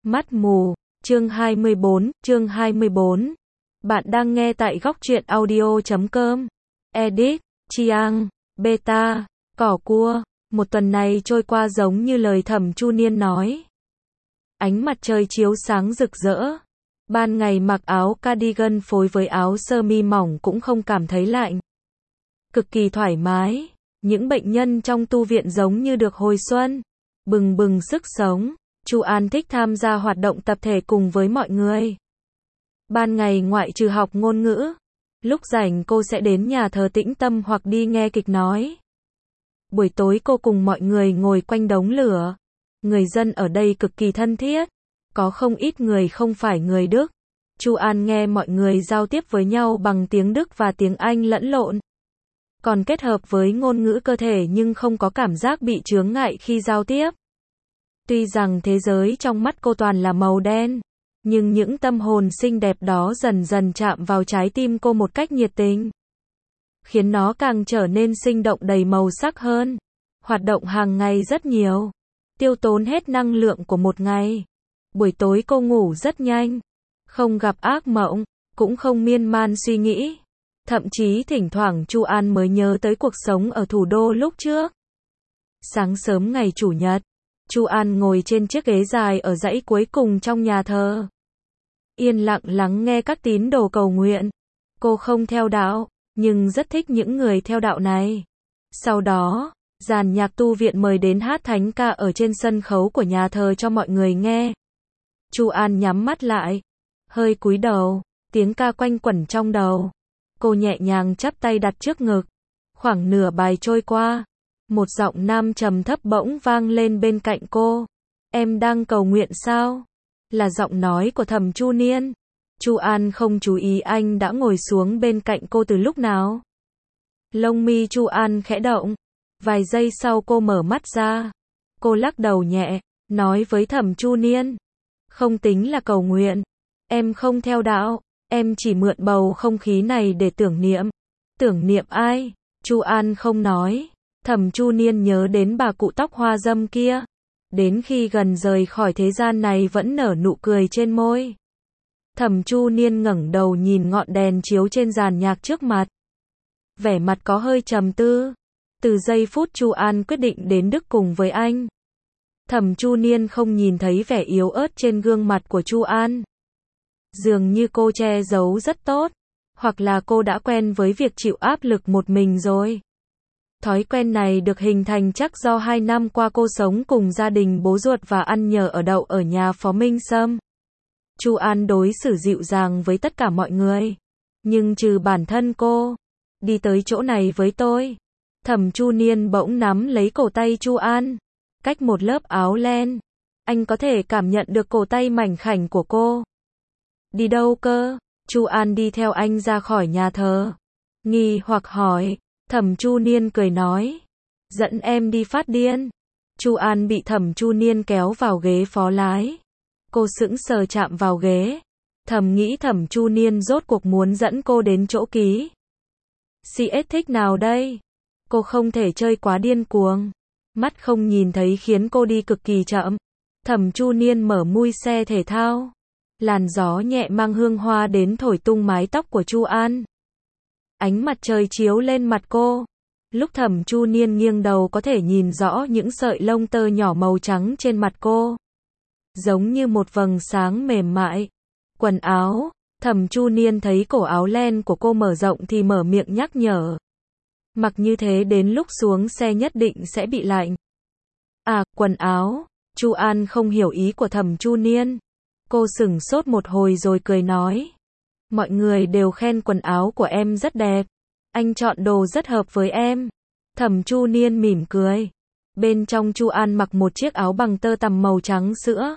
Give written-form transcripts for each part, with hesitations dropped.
Mắt mù, chương 24. Bạn đang nghe tại góc truyện audio.com. Edit, Chiang, Beta, Cỏ Cua. Một tuần này trôi qua giống như lời Thẩm Chu Niên nói. Ánh mặt trời chiếu sáng rực rỡ. Ban ngày mặc áo cardigan phối với áo sơ mi mỏng cũng không cảm thấy lạnh. Cực kỳ thoải mái. Những bệnh nhân trong tu viện giống như được hồi xuân, bừng bừng sức sống. Chu An thích tham gia hoạt động tập thể cùng với mọi người. Ban ngày ngoại trừ học ngôn ngữ, lúc rảnh cô sẽ đến nhà thờ tĩnh tâm hoặc đi nghe kịch nói. Buổi tối cô cùng mọi người ngồi quanh đống lửa. Người dân ở đây cực kỳ thân thiết, có không ít người không phải người Đức. Chu An nghe mọi người giao tiếp với nhau bằng tiếng Đức và tiếng Anh lẫn lộn, còn kết hợp với ngôn ngữ cơ thể nhưng không có cảm giác bị chướng ngại khi giao tiếp. Tuy rằng thế giới trong mắt cô toàn là màu đen, nhưng những tâm hồn xinh đẹp đó dần dần chạm vào trái tim cô một cách nhiệt tình, khiến nó càng trở nên sinh động đầy màu sắc hơn. Hoạt động hàng ngày rất nhiều, tiêu tốn hết năng lượng của một ngày. Buổi tối cô ngủ rất nhanh, không gặp ác mộng, cũng không miên man suy nghĩ. Thậm chí thỉnh thoảng Chu An mới nhớ tới cuộc sống ở thủ đô lúc trước. Sáng sớm ngày Chủ nhật, Chu An ngồi trên chiếc ghế dài ở dãy cuối cùng trong nhà thờ, yên lặng lắng nghe các tín đồ cầu nguyện. Cô không theo đạo, nhưng rất thích những người theo đạo này. Sau đó, dàn nhạc tu viện mời đến hát thánh ca ở trên sân khấu của nhà thờ cho mọi người nghe. Chu An nhắm mắt lại, hơi cúi đầu, tiếng ca quanh quẩn trong đầu. Cô nhẹ nhàng chắp tay đặt trước ngực. Khoảng nửa bài trôi qua, một giọng nam trầm thấp bỗng vang lên bên cạnh cô. Em đang cầu nguyện sao? Là giọng nói của Thẩm Chu Niên. Chu An không chú ý anh đã ngồi xuống bên cạnh cô từ lúc nào. Lông mi Chu An khẽ động. Vài giây sau cô mở mắt ra. Cô lắc đầu nhẹ, nói với Thẩm Chu Niên. Không tính là cầu nguyện. Em không theo đạo. Em chỉ mượn bầu không khí này để tưởng niệm. Tưởng niệm ai? Chu An không nói. Thẩm Chu Niên nhớ đến bà cụ tóc hoa râm kia. Đến khi gần rời khỏi thế gian này vẫn nở nụ cười trên môi. Thẩm Chu Niên ngẩng đầu nhìn ngọn đèn chiếu trên dàn nhạc trước mặt. Vẻ mặt có hơi trầm tư. Từ giây phút Chu An quyết định đến Đức cùng với anh, Thẩm Chu Niên không nhìn thấy vẻ yếu ớt trên gương mặt của Chu An. Dường như cô che giấu rất tốt, hoặc là cô đã quen với việc chịu áp lực một mình rồi. Thói quen này được hình thành chắc do 2 năm qua cô sống cùng gia đình bố ruột và ăn nhờ ở đậu ở nhà Phó Minh Sâm. Chu An đối xử dịu dàng với tất cả mọi người, nhưng trừ bản thân cô. Đi tới chỗ này với tôi. Thẩm Chu Niên bỗng nắm lấy cổ tay Chu An, cách một lớp áo len. Anh có thể cảm nhận được cổ tay mảnh khảnh của cô. Đi đâu cơ? Chu An đi theo anh ra khỏi nhà thờ. Nghi hoặc hỏi. Thẩm Chu Niên cười nói. Dẫn em đi phát điên. Chu An bị Thẩm Chu Niên kéo vào ghế phó lái. Cô sững sờ chạm vào ghế. Thầm nghĩ Thẩm Chu Niên rốt cuộc muốn dẫn cô đến chỗ ký CS thích nào đây? Cô không thể chơi quá điên cuồng. Mắt không nhìn thấy khiến cô đi cực kỳ chậm. Thẩm Chu Niên mở mui xe thể thao. Làn gió nhẹ mang hương hoa đến thổi tung mái tóc của Chu An. Ánh mặt trời chiếu lên mặt cô. Lúc Thẩm Chu Niên nghiêng đầu có thể nhìn rõ những sợi lông tơ nhỏ màu trắng trên mặt cô, giống như một vầng sáng mềm mại. Quần áo. Thẩm Chu Niên thấy cổ áo len của cô mở rộng thì mở miệng nhắc nhở. Mặc như thế đến lúc xuống xe nhất định sẽ bị lạnh. À, quần áo. Chu An không hiểu ý của Thẩm Chu Niên. Cô sửng sốt một hồi rồi cười nói. Mọi người đều khen quần áo của em rất đẹp. Anh chọn đồ rất hợp với em. Thẩm Chu Niên mỉm cười. Bên trong Chu An mặc một chiếc áo bằng tơ tằm màu trắng sữa.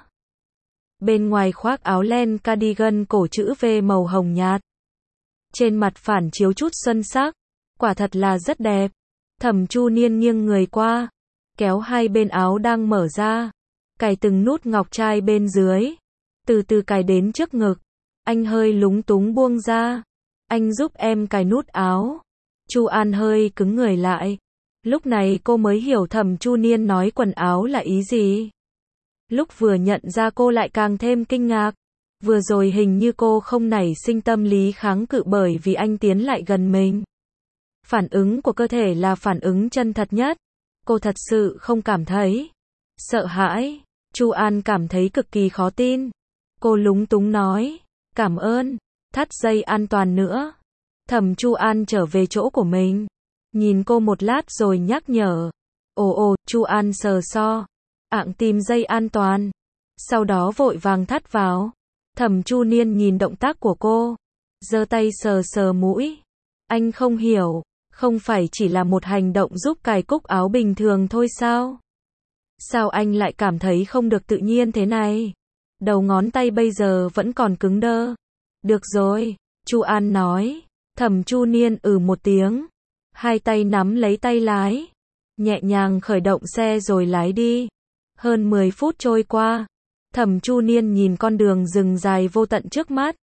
Bên ngoài khoác áo len cardigan cổ chữ V màu hồng nhạt. Trên mặt phản chiếu chút xuân sắc. Quả thật là rất đẹp. Thẩm Chu Niên nghiêng người qua, kéo hai bên áo đang mở ra, cài từng nút ngọc trai bên dưới, từ từ cài đến trước ngực. Anh hơi lúng túng buông ra. Anh giúp em cài nút áo. Chu An hơi cứng người lại. Lúc này cô mới hiểu Thẩm Chu Niên nói quần áo là ý gì. Lúc vừa nhận ra cô lại càng thêm kinh ngạc. Vừa rồi hình như cô không nảy sinh tâm lý kháng cự bởi vì anh tiến lại gần mình. Phản ứng của cơ thể là phản ứng chân thật nhất. Cô thật sự không cảm thấy sợ hãi. Chu An cảm thấy cực kỳ khó tin. Cô lúng túng nói, cảm ơn, thắt dây an toàn nữa. Thẩm Chu An trở về chỗ của mình. Nhìn cô một lát rồi nhắc nhở. Ồ, Chu An sờ so. Ạng tìm dây an toàn. Sau đó vội vàng thắt vào. Thẩm Chu Niên nhìn động tác của cô. Giơ tay sờ sờ mũi. Anh không hiểu. Không phải chỉ là một hành động giúp cài cúc áo bình thường thôi sao? Sao anh lại cảm thấy không được tự nhiên thế này? Đầu ngón tay bây giờ vẫn còn cứng đơ. Được rồi, Chu An nói. Thẩm Chu Niên một tiếng. Hai tay nắm lấy tay lái. Nhẹ nhàng khởi động xe rồi lái đi. Hơn 10 phút trôi qua. Thẩm Chu Niên nhìn con đường rừng dài vô tận trước mắt.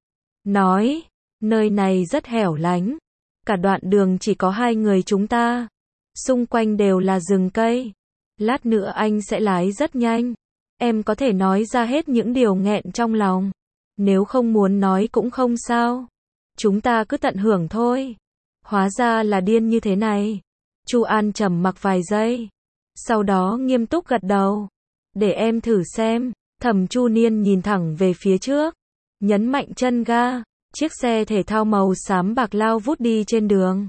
Nói, nơi này rất hẻo lánh. Cả đoạn đường chỉ có hai người chúng ta. Xung quanh đều là rừng cây. Lát nữa anh sẽ lái rất nhanh. Em có thể nói ra hết những điều nghẹn trong lòng. Nếu không muốn nói cũng không sao. Chúng ta cứ tận hưởng thôi. Hóa ra là điên như thế này. Chu An trầm mặc vài giây. Sau đó nghiêm túc gật đầu. Để em thử xem. Thẩm Chu Niên nhìn thẳng về phía trước. Nhấn mạnh chân ga. Chiếc xe thể thao màu xám bạc lao vút đi trên đường.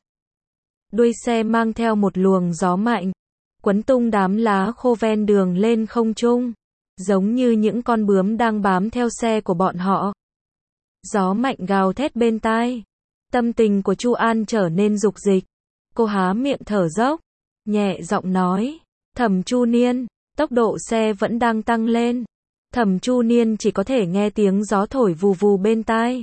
Đuôi xe mang theo một luồng gió mạnh. Quấn tung đám lá khô ven đường lên không trung. Giống như những con bướm đang bám theo xe của bọn họ. Gió mạnh gào thét bên tai. Tâm tình của Chu An trở nên dục dịch. Cô há miệng thở dốc. Nhẹ giọng nói. Thẩm Chu Niên, tốc độ xe vẫn đang tăng lên. Thẩm Chu Niên chỉ có thể nghe tiếng gió thổi vù vù bên tai.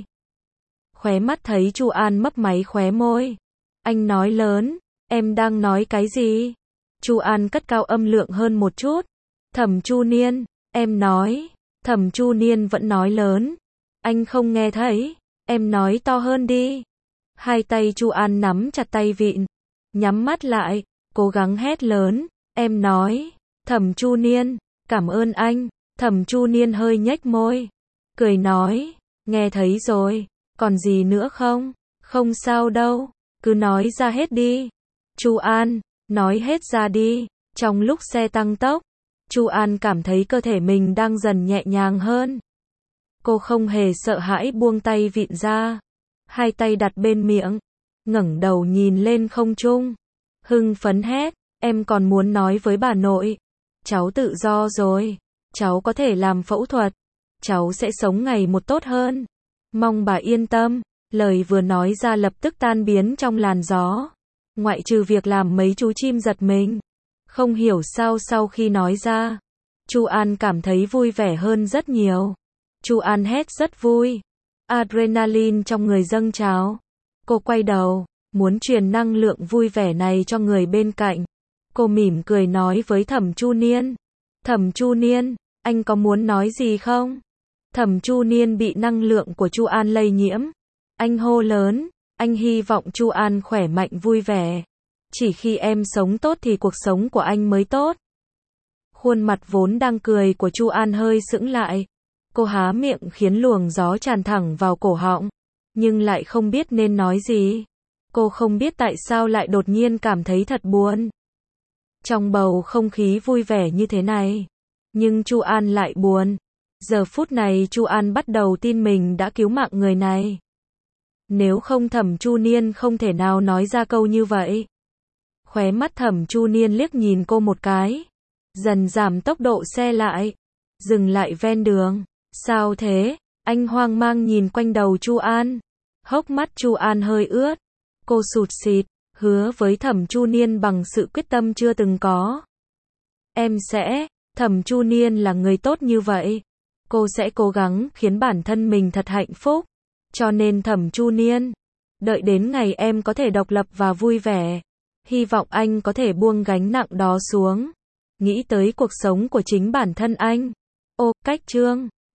Khóe mắt thấy Chu An mấp máy khóe môi. Anh nói lớn, em đang nói cái gì? Chu An cất cao âm lượng hơn một chút. Thẩm Chu Niên, em nói. Thẩm Chu Niên vẫn nói lớn. Anh không nghe thấy, em nói to hơn đi. Hai tay Chu An nắm chặt tay vịn. Nhắm mắt lại, cố gắng hét lớn. Em nói. Thẩm Chu Niên, cảm ơn anh. Thẩm Chu Niên hơi nhếch môi. Cười nói, nghe thấy rồi. Còn gì nữa không? Không sao đâu. Cứ nói ra hết đi. Chu An, nói hết ra đi. Trong lúc xe tăng tốc, Chu An cảm thấy cơ thể mình đang dần nhẹ nhàng hơn. Cô không hề sợ hãi buông tay vịn ra. Hai tay đặt bên miệng. Ngẩng đầu nhìn lên không trung. Hưng phấn hét. Em còn muốn nói với bà nội. Cháu tự do rồi. Cháu có thể làm phẫu thuật. Cháu sẽ sống ngày một tốt hơn. Mong bà yên tâm. Lời vừa nói ra lập tức tan biến trong làn gió. Ngoại trừ việc làm mấy chú chim giật mình. Không hiểu sao sau khi nói ra, Chu An cảm thấy vui vẻ hơn rất nhiều. Chu An hét rất vui. Adrenaline trong người dâng trào. Cô quay đầu, muốn truyền năng lượng vui vẻ này cho người bên cạnh. Cô mỉm cười nói với Thẩm Chu Niên. Thẩm Chu Niên, anh có muốn nói gì không? Thẩm Chu Niên bị năng lượng của Chu An lây nhiễm. Anh hô lớn, anh hy vọng Chu An khỏe mạnh vui vẻ. Chỉ khi em sống tốt thì cuộc sống của anh mới tốt. Khuôn mặt vốn đang cười của Chu An hơi sững lại. Cô há miệng khiến luồng gió tràn thẳng vào cổ họng. Nhưng lại không biết nên nói gì. Cô không biết tại sao lại đột nhiên cảm thấy thật buồn. Trong bầu không khí vui vẻ như thế này. Nhưng Chu An lại buồn. Giờ phút này Chu An bắt đầu tin mình đã cứu mạng người này. Nếu không Thẩm Chu Niên không thể nào nói ra câu như vậy. Khóe mắt Thẩm Chu Niên liếc nhìn cô một cái. Dần giảm tốc độ xe lại. Dừng lại ven đường. Sao thế? Anh hoang mang nhìn quanh đầu Chu An. Hốc mắt Chu An hơi ướt. Cô sụt sịt, hứa với Thẩm Chu Niên bằng sự quyết tâm chưa từng có. Em sẽ, Thẩm Chu Niên là người tốt như vậy. Cô sẽ cố gắng khiến bản thân mình thật hạnh phúc. Cho nên Thẩm Chu Niên, đợi đến ngày em có thể độc lập và vui vẻ. Hy vọng anh có thể buông gánh nặng đó xuống. Nghĩ tới cuộc sống của chính bản thân anh. Ô, cách chương